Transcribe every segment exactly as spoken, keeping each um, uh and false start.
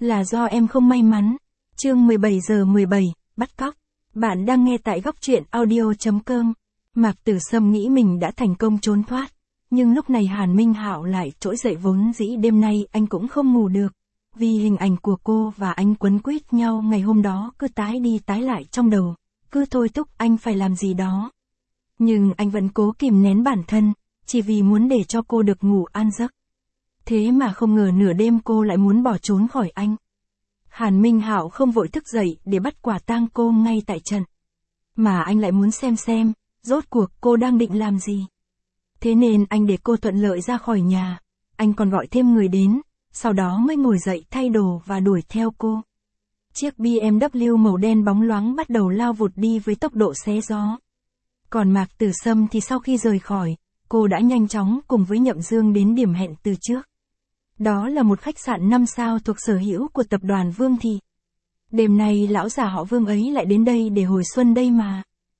là do em không may mắn. Chương mười bảy giờ mười bảy, bắt cóc. Bạn đang nghe tại góc truyện audio.com. Mạc Tử Sâm nghĩ mình đã thành công trốn thoát. Nhưng lúc này Hàn Minh Hạo lại trỗi dậy, vốn dĩ đêm nay anh cũng không ngủ được. Vì hình ảnh của cô và anh quấn quýt nhau ngày hôm đó cứ tái đi tái lại trong đầu. Cứ thôi thúc anh phải làm gì đó. Nhưng anh vẫn cố kìm nén bản thân, chỉ vì muốn để cho cô được ngủ an giấc. Thế mà không ngờ nửa đêm cô lại muốn bỏ trốn khỏi anh. Hàn Minh Hạo không vội thức dậy để bắt quả tang cô ngay tại trận. Mà anh lại muốn xem xem, rốt cuộc cô đang định làm gì. Thế nên anh để cô thuận lợi ra khỏi nhà. Anh còn gọi thêm người đến, sau đó mới ngồi dậy thay đồ và đuổi theo cô. Chiếc bê em vê màu đen bóng loáng bắt đầu lao vụt đi với tốc độ xé gió. Còn Mạc Tử Sâm thì sau khi rời khỏi, cô đã nhanh chóng cùng với Nhậm Dương đến điểm hẹn từ trước. Đó là một khách sạn năm sao thuộc sở hữu của tập đoàn Vương Thị. Đêm nay lão già họ Vương ấy lại đến đây để hồi xuân đây mà.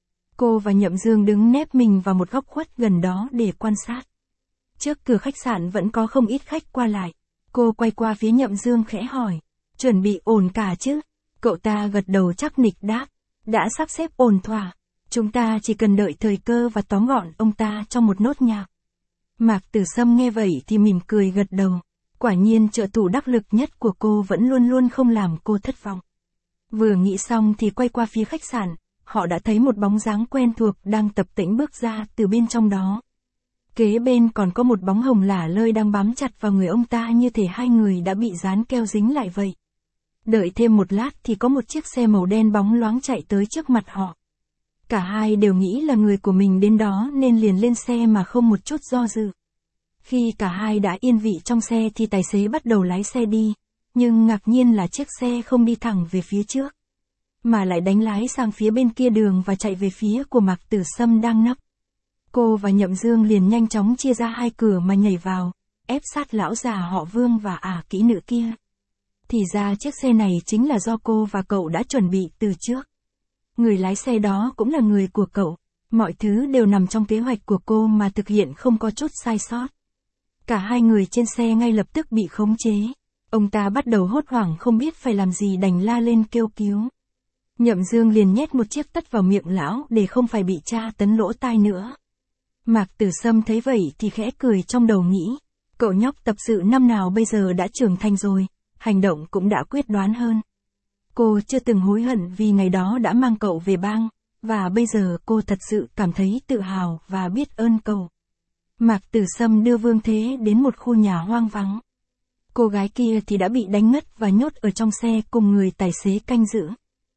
Cô và Nhậm Dương đứng nép mình vào một góc khuất gần đó để quan sát. Trước cửa khách sạn vẫn có không ít khách qua lại. Cô quay qua phía Nhậm Dương khẽ hỏi, chuẩn bị ổn cả chứ? Cậu ta gật đầu chắc nịch đáp, đã sắp xếp ổn thỏa. Chúng ta chỉ cần đợi thời cơ và tóm gọn ông ta trong một nốt nhạc. Mạc Tử Sâm nghe vậy thì mỉm cười gật đầu. Quả nhiên trợ thủ đắc lực nhất của cô vẫn luôn luôn không làm cô thất vọng. Vừa nghĩ xong thì quay qua phía khách sạn, họ đã thấy một bóng dáng quen thuộc đang tập tễnh bước ra từ bên trong đó. Kế bên còn có một bóng hồng lả lơi đang bám chặt vào người ông ta, như thể hai người đã bị dán keo dính lại vậy. Đợi thêm một lát thì có một chiếc xe màu đen bóng loáng chạy tới trước mặt họ. Cả hai đều nghĩ là người của mình đến đó nên liền lên xe mà không một chút do dự. Khi cả hai đã yên vị trong xe thì tài xế bắt đầu lái xe đi, nhưng ngạc nhiên là chiếc xe không đi thẳng về phía trước, mà lại đánh lái sang phía bên kia đường và chạy về phía của Mạc Tử Sâm đang nấp. Cô và Nhậm Dương liền nhanh chóng chia ra hai cửa mà nhảy vào, ép sát lão già họ Vương và ả kỹ nữ kia. Thì ra chiếc xe này chính là do cô và cậu đã chuẩn bị từ trước. Người lái xe đó cũng là người của cậu, mọi thứ đều nằm trong kế hoạch của cô mà thực hiện không có chút sai sót. Cả hai người trên xe ngay lập tức bị khống chế. Ông ta bắt đầu hốt hoảng không biết phải làm gì, đành la lên kêu cứu. Nhậm Dương liền nhét một chiếc tất vào miệng lão để không phải bị tra tấn lỗ tai nữa. Mạc Tử Sâm thấy vậy thì khẽ cười trong đầu nghĩ, cậu nhóc tập sự năm nào bây giờ đã trưởng thành rồi, hành động cũng đã quyết đoán hơn. Cô chưa từng hối hận vì ngày đó đã mang cậu về bang, và bây giờ cô thật sự cảm thấy tự hào và biết ơn cậu. Mạc Tử Sâm đưa Vương Thế đến một khu nhà hoang vắng. Cô gái kia thì đã bị đánh ngất và nhốt ở trong xe cùng người tài xế canh giữ.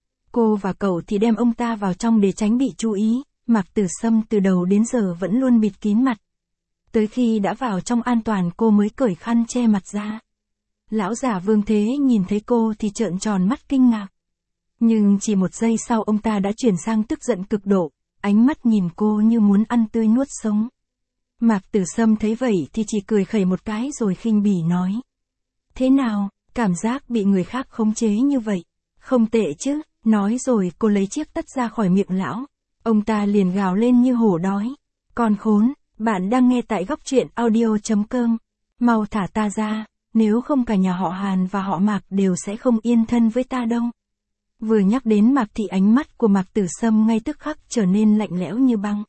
Cô và cậu thì đem ông ta vào trong để tránh bị chú ý. Mạc Tử Sâm từ đầu đến giờ vẫn luôn bịt kín mặt. Tới khi đã vào trong an toàn cô mới cởi khăn che mặt ra. Lão già Vương Thế nhìn thấy cô thì trợn tròn mắt kinh ngạc. Nhưng chỉ một giây sau ông ta đã chuyển sang tức giận cực độ, ánh mắt nhìn cô như muốn ăn tươi nuốt sống. Mạc Tử Sâm thấy vậy thì chỉ cười khẩy một cái rồi khinh bỉ nói. Thế nào, cảm giác bị người khác khống chế như vậy? Không tệ chứ, nói rồi cô lấy chiếc tất ra khỏi miệng lão. Ông ta liền gào lên như hổ đói. Con khốn, bạn đang nghe tại góc truyện audio.com. Mau thả ta ra, nếu không cả nhà họ Hàn và họ Mạc đều sẽ không yên thân với ta đâu. Vừa nhắc đến Mạc thì ánh mắt của Mạc Tử Sâm ngay tức khắc trở nên lạnh lẽo như băng.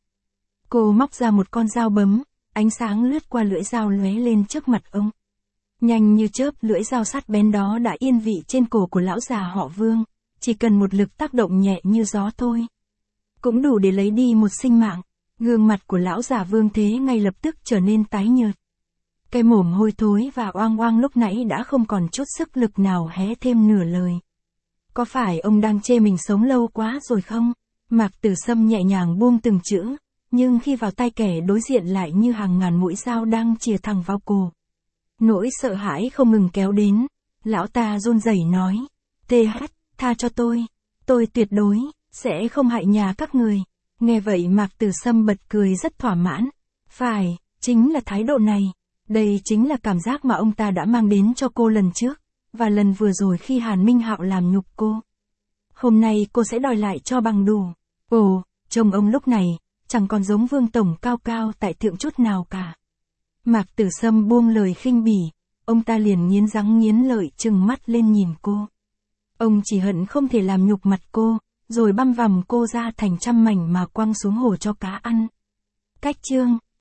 Cô móc ra một con dao bấm, ánh sáng lướt qua lưỡi dao lóe lên trước mặt ông. Nhanh như chớp, lưỡi dao sắt bén đó đã yên vị trên cổ của lão già họ Vương, chỉ cần một lực tác động nhẹ như gió thôi, cũng đủ để lấy đi một sinh mạng. Gương mặt của lão già Vương Thế ngay lập tức trở nên tái nhợt. Cái mồm hôi thối và oang oang lúc nãy đã không còn chút sức lực nào hé thêm nửa lời. Có phải ông đang chê mình sống lâu quá rồi không? Mạc Tử Sâm nhẹ nhàng buông từng chữ, nhưng khi vào tai kẻ đối diện lại như hàng ngàn mũi dao đang chìa thẳng vào cổ. Nỗi sợ hãi không ngừng kéo đến. Lão ta run rẩy nói, tê hát, tha cho tôi, tôi tuyệt đối sẽ không hại nhà các người. Nghe vậy Mạc Tử Sâm bật cười rất thỏa mãn. Phải, chính là thái độ này. Đây chính là cảm giác mà ông ta đã mang đến cho cô lần trước, và lần vừa rồi khi Hàn Minh Hạo làm nhục cô. Hôm nay cô sẽ đòi lại cho bằng đủ. Ồ, trông ông lúc này, chẳng còn giống Vương Tổng cao cao tại thượng chút nào cả. Mạc Tử Sâm buông lời khinh bỉ, ông ta liền nghiến răng nghiến lợi trừng mắt lên nhìn cô. Ông chỉ hận không thể làm nhục mặt cô, rồi băm vằm cô ra thành trăm mảnh mà quăng xuống hồ cho cá ăn. Cách chương